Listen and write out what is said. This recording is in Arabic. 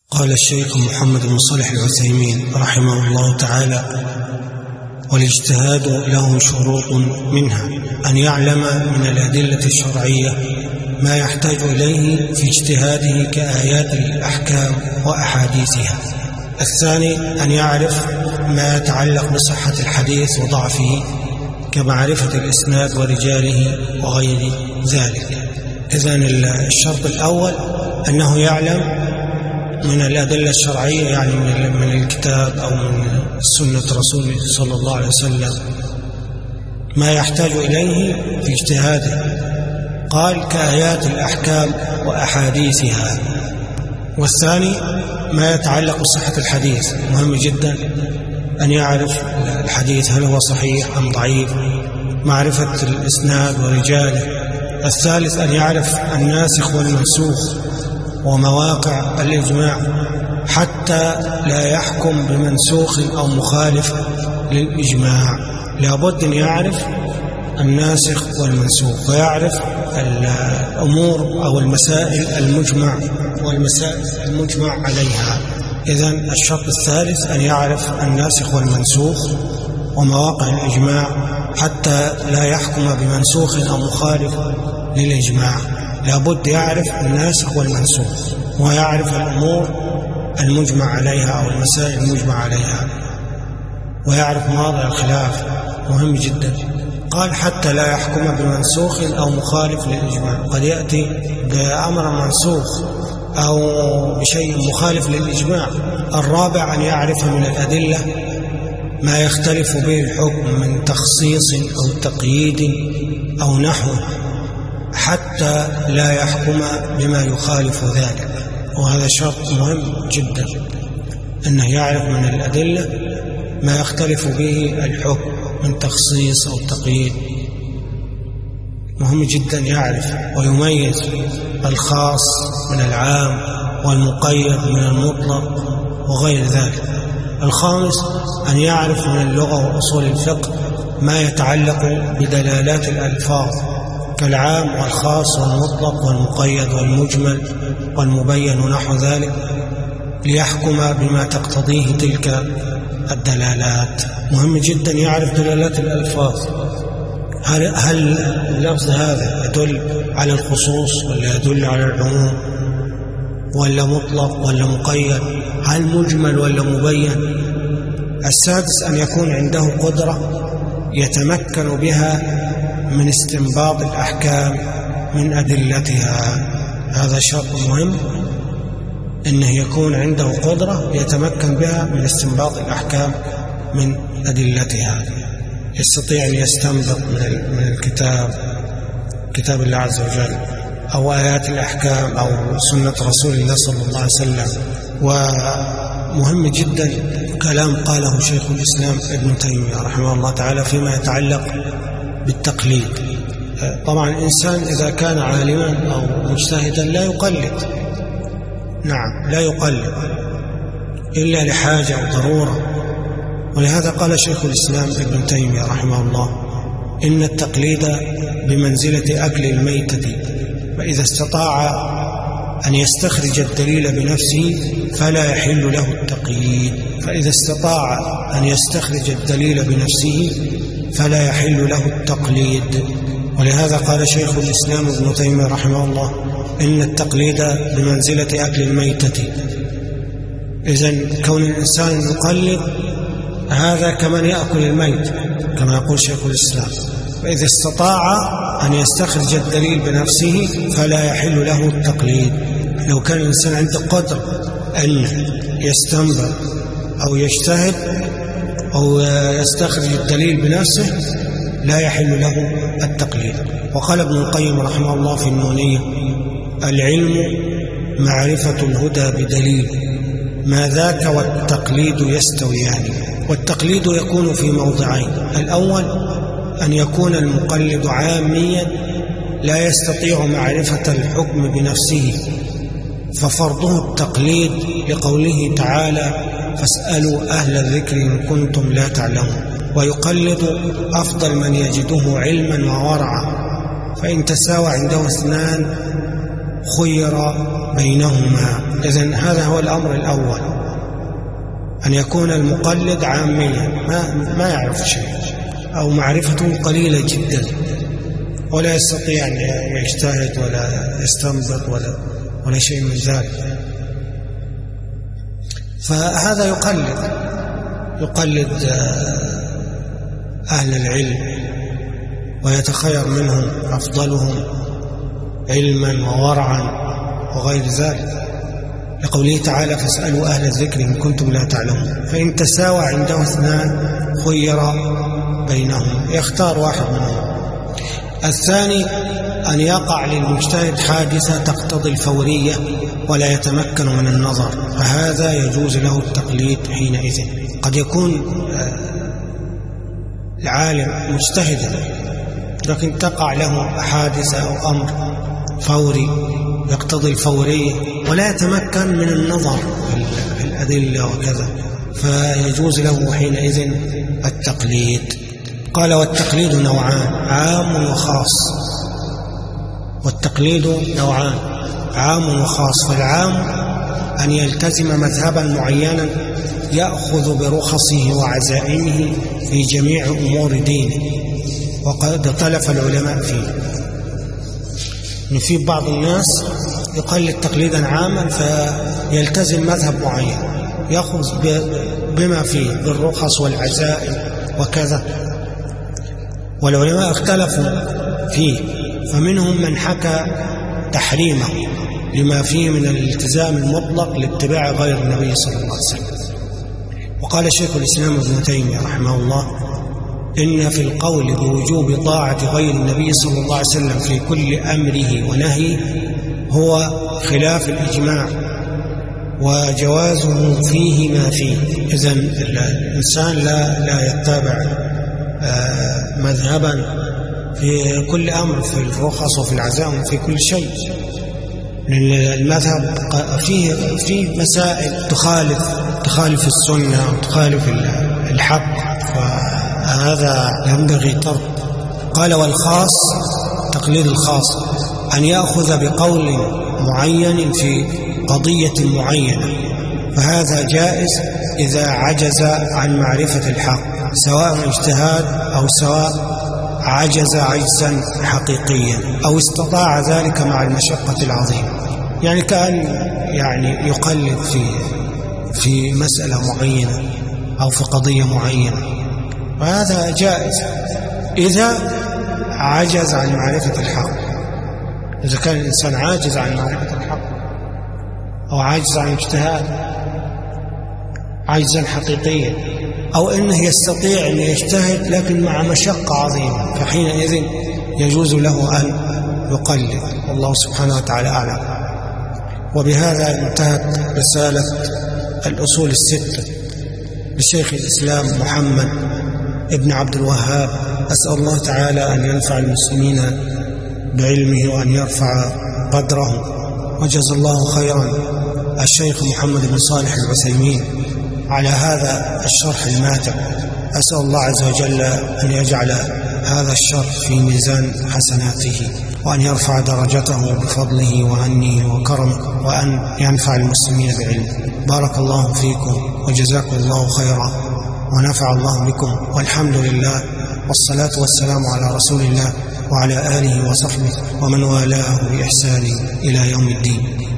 قال الشيخ محمد بن صالح العثيمين رحمه الله تعالى: والاجتهاد له شروط، منها أن يعلم من الأدلة الشرعية ما يحتاج إليه في اجتهاده كآيات الأحكام وأحاديثها. الثاني أن يعرف ما يتعلق بصحة الحديث وضعفه كمعرفة الإسناد ورجاله وغير ذلك. إذن الشرط الأول أنه يعلم من الأدلة الشرعية، يعني من الكتاب أو من سنة رسوله صلى الله عليه وسلم، ما يحتاج إليه في اجتهاده. قال: كآيات الأحكام وأحاديثها. والثاني ما يتعلق بصحة الحديث، مهم جدا أن يعرف الحديث هل هو صحيح أم ضعيف، معرفة الإسناد ورجاله. الثالث أن يعرف الناسخ والمنسوخ ومواقع الإجماع حتى لا يحكم بمنسوخ أو مخالف للإجماع. لابد أن يعرف الناسخ والمنسوخ، ويعرف الأمور أو المسائل المجمع عليها. إذن الشرط الثالث أن يعرف الناسخ والمنسوخ ومواقع الإجماع حتى لا يحكم بمنسوخ أو مخالف للإجماع. لابد يعرف الناسخ والمنسوخ، ويعرف الأمور المجمع عليها أو المسائل المجمع عليها، ويعرف مواضع الخلاف، مهم جدا. قال: حتى لا يحكم بمنسوخ أو مخالف للإجماع. قد يأتي بأمر منسوخ أو بشيء مخالف للإجماع. الرابع أن يعرف من الأدلة ما يختلف به الحكم من تخصيص أو تقييد أو نحوه حتى لا يحكم بما يخالف ذلك. وهذا شرط مهم جدا، أنه يعرف من الأدلة ما يختلف به الحكم من تخصيص أو تقييد. مهم جدا يعرف ويميز الخاص من العام والمقيد من المطلق وغير ذلك. الخامس أن يعرف من اللغة وأصول الفقه ما يتعلق بدلالات الألفاظ كالعام والخاص والمطلق والمقيد والمجمل والمبين ونحو ذلك، ليحكم بما تقتضيه تلك الدلالات. مهم جدا يعرف دلالات الألفاظ. هل اللفظ هذا يدل على الخصوص ولا يدل على العموم، ولا مطلق ولا مقيد، هل مجمل ولا مبين؟ السادس أن يكون عنده قدرة يتمكن بها من استنباط الأحكام من أدلتها. هذا شرط مهم، أنه يكون عنده قدرة يتمكن بها من استنباط الأحكام من أدلتها، يستطيع أن يستنبط من الكتاب، كتاب الله عز وجل، أو آيات الأحكام أو سنة رسول الله صلى الله عليه وسلم. ومهم جدا كلام قاله شيخ الإسلام ابن تيمية رحمه الله تعالى فيما يتعلق بالتقليد. طبعا الإنسان إذا كان عالما أو مجتهدا لا يقلد، نعم لا يقلد إلا لحاجة أو ضرورة. ولهذا قال شيخ الإسلام ابن تيمية رحمه الله: إن التقليد بمنزلة أكل الميتة، فإذا استطاع أن يستخرج الدليل بنفسه فلا يحل له التقييد. فإذا استطاع أن يستخرج الدليل بنفسه فلا يحل له التقليد. ولهذا قال شيخ الإسلام ابن تيمية رحمه الله: إن التقليد بمنزلة أكل الميتة. إذن كون الإنسان يقلد هذا كمن يأكل الميت، كما يقول شيخ الإسلام. فإذا استطاع أن يستخرج الدليل بنفسه فلا يحل له التقليد. لو كان الإنسان عنده قدر أن يستنبط أو يجتهد أو يستخرج الدليل بنفسه لا يحل له التقليد. وقال ابن القيم رحمه الله في النونية: العلم معرفة الهدى بدليل، ما ذاك والتقليد يستويان. والتقليد يكون في موضعين: الأول أن يكون المقلد عاميا لا يستطيع معرفة الحكم بنفسه، ففرضه التقليد لقوله تعالى: فاسألوا أهل الذكر إن كنتم لا تعلمون. ويقلد أفضل من يجده علما وورعا، فإن تساوى عنده اثنان خير بينهما. إذن هذا هو الأمر الأول، أن يكون المقلد عاميا ما يعرف شيء أو معرفته قليلة جدا، ولا يستطيع أن يجتهد ولا يستنبط ولا شيء من ذلك. فهذا يقلد أهل العلم ويتخير منهم أفضلهم علما وورعا وغير ذلك، لقوله تعالى: فاسألوا أهل الذكر إن كنتم لا تعلمون. فإن تساوى عنده اثنان خير بينهم، يختار واحد منهم. الثاني أن يقع للمجتهد حادثة تقتضي الفورية ولا يتمكن من النظر، فهذا يجوز له التقليد حينئذ. قد يكون العالم مجتهدا لكن تقع له حادثة أو أمر فوري يقتضي الفورية ولا يتمكن من النظر في الأدلة وكذا، فيجوز له حينئذ التقليد. قال: والتقليد نوعان، عام وخاص. والتقليد نوعان، عام وخاص. فالعام أن يلتزم مذهبا معينا يأخذ برخصه وعزائمه في جميع أمور دينه، وقد اختلف العلماء فيه. إن في بعض الناس يقلد تقليدا عاما فيلتزم مذهب معين يأخذ بما فيه بالرخص والعزائم وكذا، والعلماء اختلفوا فيه، فمنهم من حكى تحريمه لما فيه من الالتزام المطلق لاتباع غير النبي صلى الله عليه وسلم. وقال شيخ الإسلام ابن تيمية رحمه الله: إن في القول بوجوب طاعة غير النبي صلى الله عليه وسلم في كل أمره ونهيه هو خلاف الإجماع، وجوازه فيه ما فيه. إذن الإنسان لا يتبع مذهبا في كل أمر، في الرخص وفي العزائم وفي كل شيء، لأن المذهب فيه مسائل تخالف السنة وتخالف الحق، فهذا ينبغي ترك. قال: والخاص تقليد الخاص أن يأخذ بقول معين في قضية معينة، فهذا جائز إذا عجز عن معرفة الحق، سواء اجتهاد أو سواء عجز عجزا حقيقيا أو استطاع ذلك مع المشقة العظيمة. يعني كأن يقلد في مسألة معينة أو في قضية معينة، وهذا جائز إذا عجز عن معرفة الحق. إذا كان الإنسان عاجز عن معرفة الحق أو عاجز عن اجتهاد عجزا حقيقيا، أو إنه يستطيع أن يجتهد لكن مع مشقة عظيمة، فحينئذ يجوز له أن يقلد. والله سبحانه وتعالى أعلم. وبهذا انتهت رسالة الأصول الستة لشيخ الإسلام محمد ابن عبد الوهاب. أسأل الله تعالى أن ينفع المسلمين بعلمه وأن يرفع قدره. وجزا الله خيرا الشيخ محمد بن صالح العثيمين على هذا الشرح الماتع. أسأل الله عز وجل أن يجعل هذا الشرح في ميزان حسناته، وأن يرفع درجته بفضله ومنه وكرمه، وأن ينفع المسلمين بعلمه. بارك الله فيكم وجزاكم الله خيرا ونفع الله بكم، والحمد لله، والصلاة والسلام على رسول الله وعلى آله وصحبه ومن والاه بإحسان إلى يوم الدين.